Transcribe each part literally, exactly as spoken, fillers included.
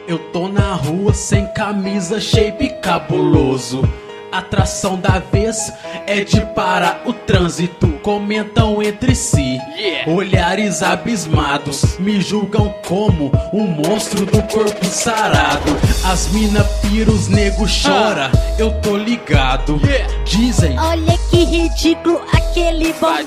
Eu tô na rua sem camisa, shape cabuloso. Atração da vez é de parar o trânsito. Comentam entre si, yeah. Olhares abismados, me julgam como um monstro do corpo sarado. As mina pira, os nego chora, ah. Eu tô ligado, yeah. Dizem, olha que ridículo aquele bombado.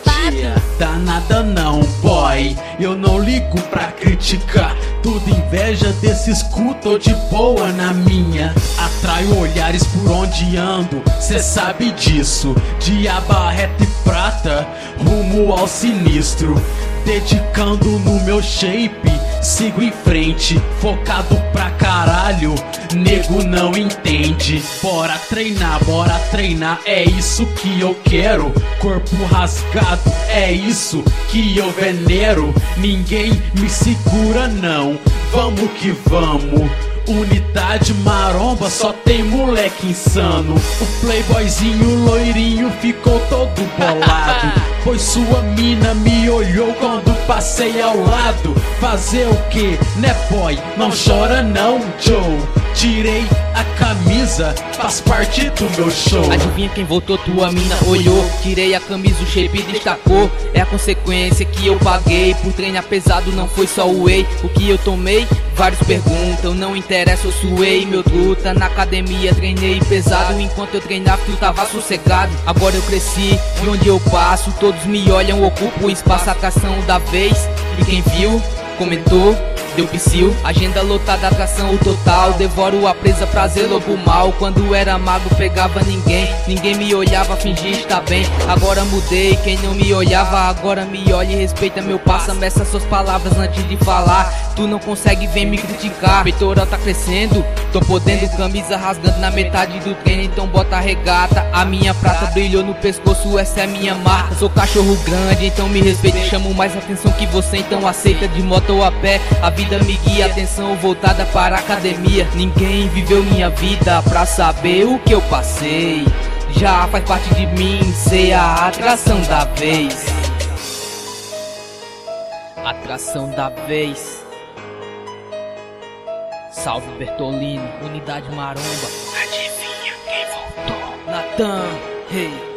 Dá nada não, boy, eu não ligo pra criticar. Tudo inveja desses cu, tô de boa na minha. Atraio olhares por onde ando, cê sabe disso. Diaba, reta e prata, rumo ao sinistro. Dedicando no meu shape, sigo em frente. Focado pra caralho, nego não entende. Bora treinar, bora treinar, é isso que eu quero. Corpo rasgado, é isso que eu venero. Ninguém me segura não, vamos que vamos. Unidade maromba, só tem moleque insano. O playboyzinho loirinho ficou todo bolado, pois sua mina me olhou quando passei ao lado. Fazer o que, né boy? Não chora não, Joe. Tirei a camisa, faz parte do meu show. Adivinha quem voltou? Tua mina olhou. Tirei a camisa, o shape destacou. É a consequência que eu paguei por treinar pesado, não foi só o whey. O que eu tomei? Vários perguntam, não interessa, eu suei meu truta. Na academia treinei pesado, enquanto eu treinava tu tava sossegado. Agora eu cresci, e onde eu passo todos me olham, ocupo o espaço, atração da vez. E quem viu, comentou, deu psiu. Agenda lotada, atração o total. Devoro a presa, prazer, lobo mal. Quando era mago pegava ninguém, ninguém me olhava, fingia estar bem. Agora mudei, quem não me olhava agora me olha e respeita meu passo. Meça suas palavras antes de falar, tu não consegue, vem me criticar. Peitoral tá crescendo, tô podendo, camisa rasgando na metade do treino, então bota a regata. A minha prata brilhou no pescoço, essa é minha marca. Sou cachorro grande, então me respeita e chamo mais atenção que você, então aceita. De moto ou a pé, a vida me guia, atenção voltada para a academia. Ninguém viveu minha vida pra saber o que eu passei. Já faz parte de mim ser a atração da vez. Atração da vez. Salve Bertolini, unidade maromba. Adivinha quem voltou? Natan, hey.